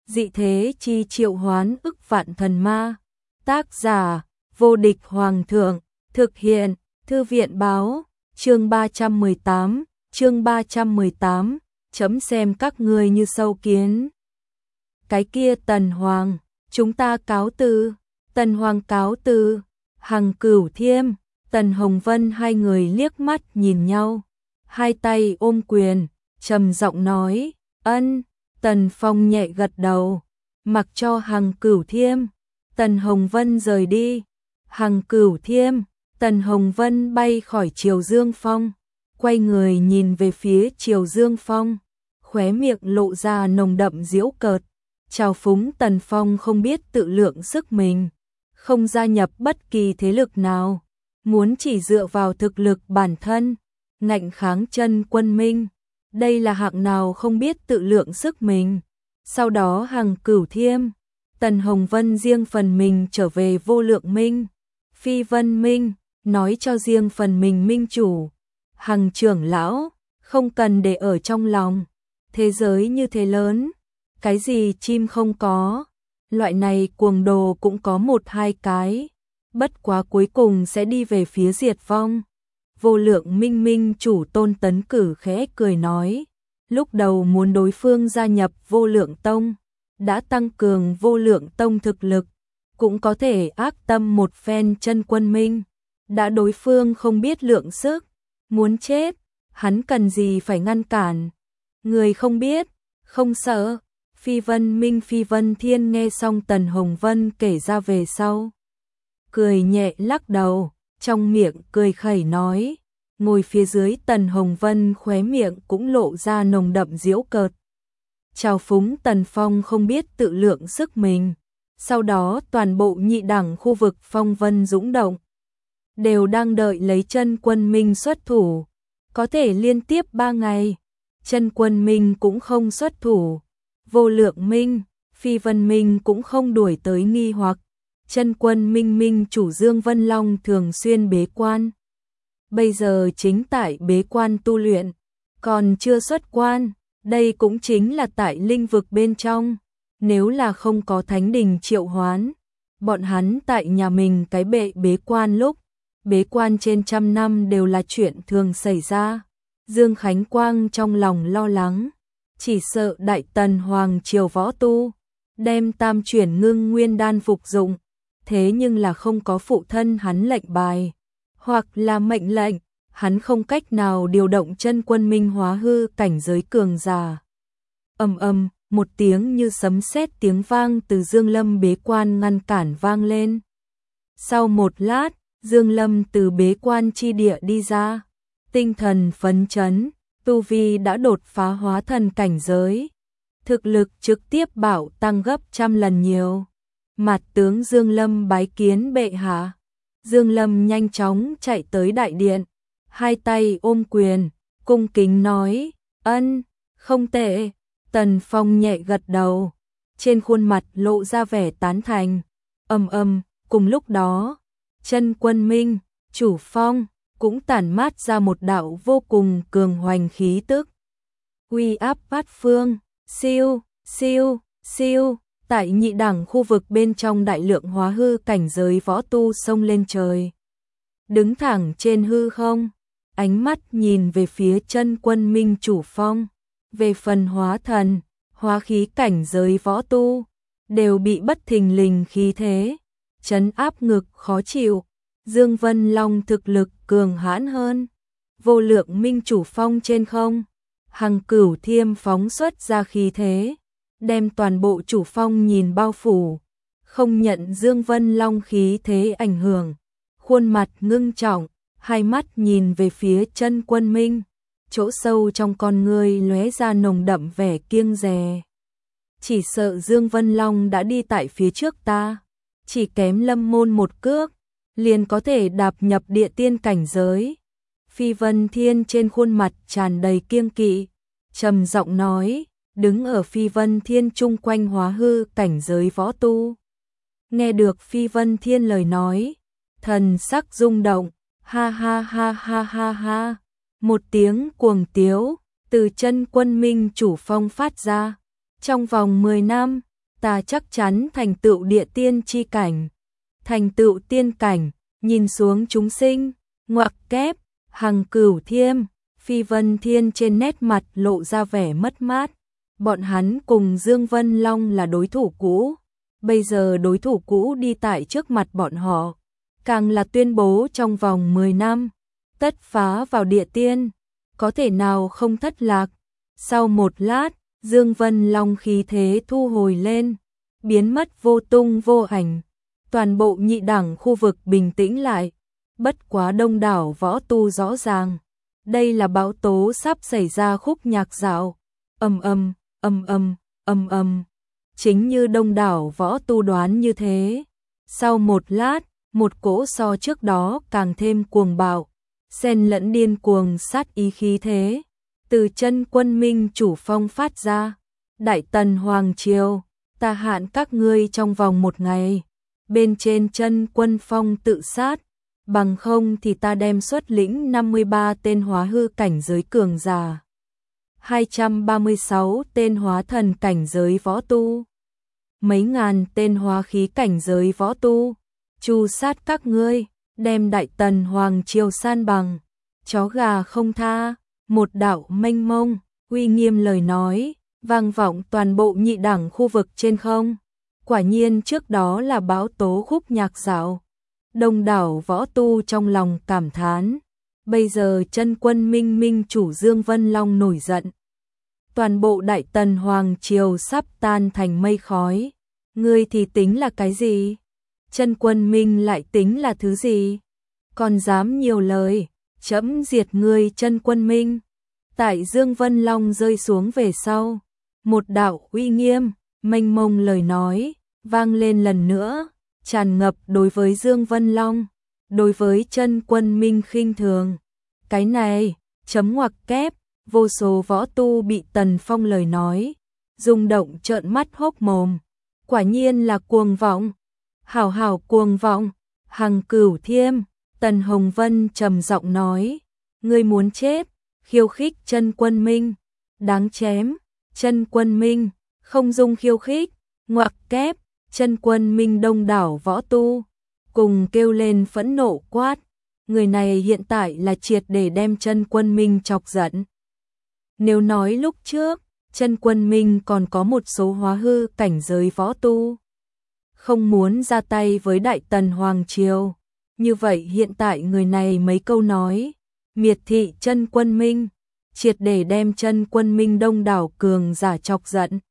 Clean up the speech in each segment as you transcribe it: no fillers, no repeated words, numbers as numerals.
dị thế chi triệu hoán ức vạn thần ma. Tác giả, vô địch hoàng thượng, thực hiện, thư viện báo, chương 318, chấm xem các ngươi như sâu kiến. Cái kia Tần Hoàng, chúng ta cáo từ. Tần Hoàng cáo từ. Hằng Cửu Thiêm, Tần Hồng Vân hai người liếc mắt nhìn nhau, hai tay ôm quyền, trầm giọng nói, ân. Tần Phong nhẹ gật đầu, mặc cho Hằng Cửu Thiêm, Tần Hồng Vân rời đi. Hằng Cửu Thiêm, Tần Hồng Vân bay khỏi Triều Dương Phong, quay người nhìn về phía Triều Dương Phong, khóe miệng lộ ra nồng đậm giễu cợt, trào phúng Tần Phong không biết tự lượng sức mình, không gia nhập bất kỳ thế lực nào, muốn chỉ dựa vào thực lực bản thân, ngạnh kháng Chân Quân Minh. Đây là hạng nào không biết tự lượng sức mình. Sau đó Hằng Cửu Thiêm, Tần Hồng Vân riêng phần mình trở về Vô Lượng Minh, Phi Vân Minh, nói cho riêng phần mình minh chủ. Hằng trưởng lão, không cần để ở trong lòng, thế giới như thế lớn, cái gì chim không có, loại này cuồng đồ cũng có một hai cái, bất quá cuối cùng sẽ đi về phía diệt vong. Vô Lượng Minh minh chủ Tôn Tấn Cử khẽ cười nói, lúc đầu muốn đối phương gia nhập Vô Lượng Tông, đã tăng cường Vô Lượng Tông thực lực, cũng có thể ác tâm một phen Chân Quân Minh, đã đối phương không biết lượng sức, muốn chết, hắn cần gì phải ngăn cản. Người không biết, không sợ. Phi Vân Minh Phi Vân Thiên nghe xong Tần Hồng Vân kể ra về sau, cười nhẹ lắc đầu, trong miệng cười khẩy nói, ngồi phía dưới Tần Hồng Vân khóe miệng cũng lộ ra nồng đậm giễu cợt. Trào phúng Tần Phong không biết tự lượng sức mình. Sau đó toàn bộ nhị đẳng khu vực phong vân dũng động, đều đang đợi lấy Chân Quân Minh xuất thủ, có thể liên tiếp 3 ngày, Chân Quân Minh cũng không xuất thủ. Vô Lượng Minh, Phi Vân Minh cũng không đuổi tới nghi hoặc. Chân Quân Minh minh chủ Dương Vân Long thường xuyên bế quan. Bây giờ chính tại bế quan tu luyện, còn chưa xuất quan, đây cũng chính là tại linh vực bên trong. Nếu là không có thánh đình triệu hoán, bọn hắn tại nhà mình cái bệ bế quan lúc, bế quan trên 100 năm đều là chuyện thường xảy ra. Dương Khánh Quang trong lòng lo lắng, chỉ sợ Đại Tần Hoàng triều võ tu, đem tam chuyển ngưng nguyên đan phục dụng, thế nhưng là không có phụ thân hắn lệnh bài, hoặc là mệnh lệnh, hắn không cách nào điều động Chân Quân Minh hóa hư cảnh giới cường giả. Ầm ầm, một tiếng như sấm sét tiếng vang từ Dương Lâm bế quan ngăn cản vang lên. Sau một lát, Dương Lâm từ bế quan chi địa đi ra, tinh thần phấn chấn, tu vi đã đột phá hóa thần cảnh giới, thực lực trực tiếp bảo tăng gấp 100 lần nhiều. Mặt tướng Dương Lâm bái kiến bệ hạ. Dương Lâm nhanh chóng chạy tới đại điện, hai tay ôm quyền, cung kính nói, ân, không tệ. Tần Phong nhẹ gật đầu, trên khuôn mặt lộ ra vẻ tán thành. Cùng lúc đó, Chân Quân Minh, chủ phong, cũng tản mát ra một đạo vô cùng cường hoành khí tức. Uy áp bát phương, siêu, siêu, siêu, tại nhị đẳng khu vực bên trong đại lượng hóa hư cảnh giới võ tu xông lên trời. Đứng thẳng trên hư không, ánh mắt nhìn về phía Chân Quân Minh chủ phong. Về phần hóa thần, hóa khí cảnh giới võ tu, đều bị bất thình lình khí thế trấn áp ngực khó chịu. Dương Vân Long thực lực cường hãn hơn. Vô Lượng Minh chủ phong trên không, Hằng Cửu Thiêm phóng xuất ra khí thế, đem toàn bộ chủ phong nhìn bao phủ, không nhận Dương Vân Long khí thế ảnh hưởng, khuôn mặt ngưng trọng, hai mắt nhìn về phía Chân Quân Minh, chỗ sâu trong con ngươi lóe ra nồng đậm vẻ kiêng dè. Chỉ sợ Dương Vân Long đã đi tại phía trước ta, chỉ kém Lâm môn một cước, liền có thể đạp nhập địa tiên cảnh giới. Phi Vân Thiên trên khuôn mặt tràn đầy kiêng kỵ, trầm giọng nói, đứng ở Phi Vân Thiên chung quanh hóa hư cảnh giới võ tu. Nghe được Phi Vân Thiên lời nói, thần sắc rung động, ha ha ha ha ha ha. Một tiếng cuồng tiếu từ Chân Quân Minh chủ phong phát ra. Trong vòng 10 năm, ta chắc chắn thành tựu địa tiên chi cảnh. Thành tựu tiên cảnh, nhìn xuống chúng sinh, ngoặc kép, Hằng Cửu Thiêm, Phi Vân Thiên trên nét mặt lộ ra vẻ mất mát. Bọn hắn cùng Dương Vân Long là đối thủ cũ, bây giờ đối thủ cũ đi tại trước mặt bọn họ, càng là tuyên bố trong vòng 10 năm, tất phá vào địa tiên, có thể nào không thất lạc. Sau một lát, Dương Vân Long khí thế thu hồi lên, biến mất vô tung vô ảnh, toàn bộ nhị đẳng khu vực bình tĩnh lại, bất quá đông đảo võ tu rõ ràng. Đây là bão tố sắp xảy ra khúc nhạc dạo, ầm ầm, ầm ầm, ầm ầm. Chính như đông đảo võ tu đoán như thế. Sau một lát, một cỗ so trước đó càng thêm cuồng bạo, xen lẫn điên cuồng sát ý khí thế, từ chân quân minh chủ phong phát ra. Đại Tần Hoàng Triều, ta hạn các ngươi trong vòng 1 ngày, bên trên chân quân phong tự sát, bằng không thì ta đem xuất lĩnh 53 tên hóa hư cảnh giới cường giả, 236 tên hóa thần cảnh giới võ tu, mấy ngàn tên hóa khí cảnh giới võ tu, tru sát các ngươi, đem Đại Tần Hoàng Triều san bằng, chó gà không tha. Một đạo mênh mông, uy nghiêm lời nói, vang vọng toàn bộ nhị đẳng khu vực trên không. Quả nhiên trước đó là bão tố khúc nhạc dạo. Đông đảo võ tu trong lòng cảm thán. Bây giờ chân quân minh minh chủ Dương Vân Long nổi giận. Toàn bộ Đại Tần Hoàng Triều sắp tan thành mây khói. Ngươi thì tính là cái gì? Chân quân minh lại tính là thứ gì? Còn dám nhiều lời, chấm diệt ngươi chân quân minh. Tại Dương Vân Long rơi xuống về sau, một đạo uy nghiêm, mênh mông lời nói, vang lên lần nữa, tràn ngập đối với Dương Vân Long, đối với chân quân minh khinh thường. Cái này, chấm ngoặc kép, vô số võ tu bị Tần Phong lời nói, rung động trợn mắt hốc mồm. Quả nhiên là cuồng vọng, hảo hảo cuồng vọng. Hằng Cửu Thiêm, Tần Hồng Vân trầm giọng nói, ngươi muốn chết, khiêu khích chân quân minh, đáng chém, chân quân minh, không dung khiêu khích, ngoặc kép, chân quân minh đông đảo võ tu, cùng kêu lên phẫn nộ quát, người này hiện tại là triệt để đem chân quân minh chọc giận. Nếu nói lúc trước, chân quân minh còn có một số hóa hư cảnh giới võ tu, không muốn ra tay với Đại Tần Hoàng Triều. Như vậy hiện tại người này mấy câu nói, miệt thị chân quân minh, triệt để đem chân quân minh đông đảo cường giả chọc giận.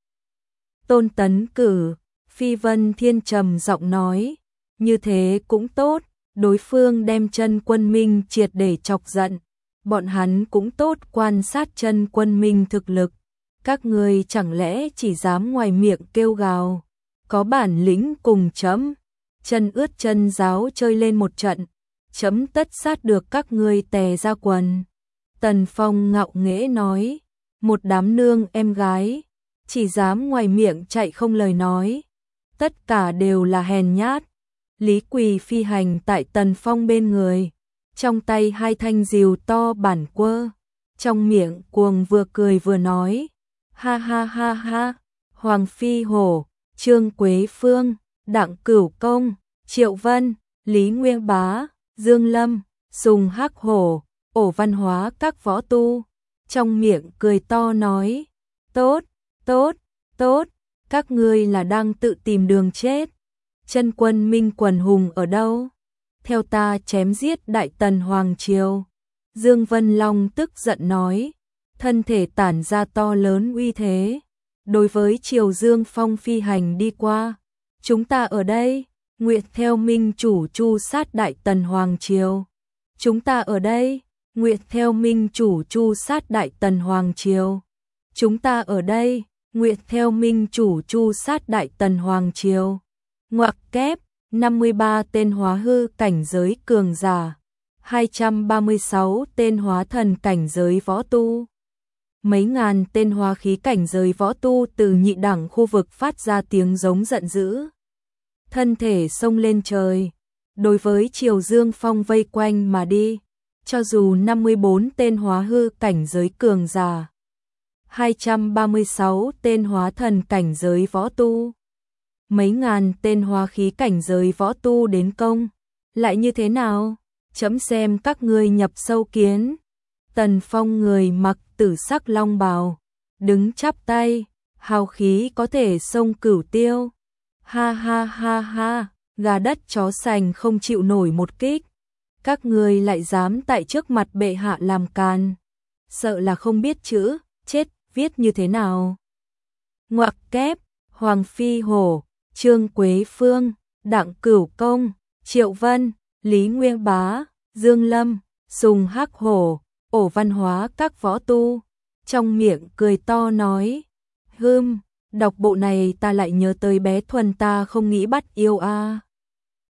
Tôn Tấn Cử, Phi Vân Thiên trầm giọng nói, như thế cũng tốt, đối phương đem chân quân minh triệt để chọc giận, bọn hắn cũng tốt quan sát chân quân minh thực lực. Các ngươi chẳng lẽ chỉ dám ngoài miệng kêu gào, có bản lĩnh cùng chấm, chân ướt chân giáo chơi lên một trận, chấm tất sát được các ngươi tè ra quần. Tần Phong ngạo nghễ nói, một đám nương em gái, chỉ dám ngoài miệng chạy không lời nói, tất cả đều là hèn nhát. Lý Quỳ phi hành tại Tần Phong bên người, trong tay 2 thanh rìu to bản quơ, trong miệng cuồng vừa cười vừa nói, ha ha ha ha, Hoàng Phi Hổ, Trương Quế Phương, Đặng Cửu Công, Triệu Vân, Lý Nguyên Bá, Dương Lâm, Sùng Hắc Hổ, Ổ Văn Hóa các võ tu, trong miệng cười to nói, tốt, tốt, tốt, các ngươi là đang tự tìm đường chết. Chân quân minh quần hùng ở đâu? Theo ta chém giết Đại Tần Hoàng Triều. Dương Vân Long tức giận nói, thân thể tản ra to lớn uy thế. Đối với Triều Dương Phong phi hành đi qua, chúng ta ở đây, nguyện theo minh chủ chu sát Đại Tần Hoàng Triều. Chúng ta ở đây, nguyện theo minh chủ chu sát Đại Tần Hoàng Triều. Chúng ta ở đây, nguyện theo minh chủ chu sát Đại Tần Hoàng Triều. Ngoặc kép, 53 tên hóa hư cảnh giới cường giả, 236 tên hóa thần cảnh giới võ tu. Mấy ngàn tên hóa khí cảnh giới võ tu từ nhị đẳng khu vực phát ra tiếng giống giận dữ. Thân thể xông lên trời, đối với Triều Dương Phong vây quanh mà đi, cho dù 54 tên hóa hư cảnh giới cường giả, 236 tên hóa thần cảnh giới võ tu, mấy ngàn tên hóa khí cảnh giới võ tu đến công, lại như thế nào? Chấm xem các ngươi nhập sâu kiến. Tần Phong người mặc tử sắc long bào, đứng chắp tay, hào khí có thể xông cửu tiêu. Ha ha ha ha, gà đất chó sành không chịu nổi một kích. Các ngươi lại dám tại trước mặt bệ hạ làm càn, sợ là không biết chữ, chết, viết như thế nào? Ngoặc kép, Hoàng Phi Hổ, Trương Quế Phương, Đặng Cửu Công, Triệu Vân, Lý Nguyên Bá, Dương Lâm, Sùng Hắc Hổ, Ổ Văn Hóa các võ tu, trong miệng cười to nói, đọc bộ này ta lại nhớ tới bé Thuần ta không nghĩ bắt yêu a.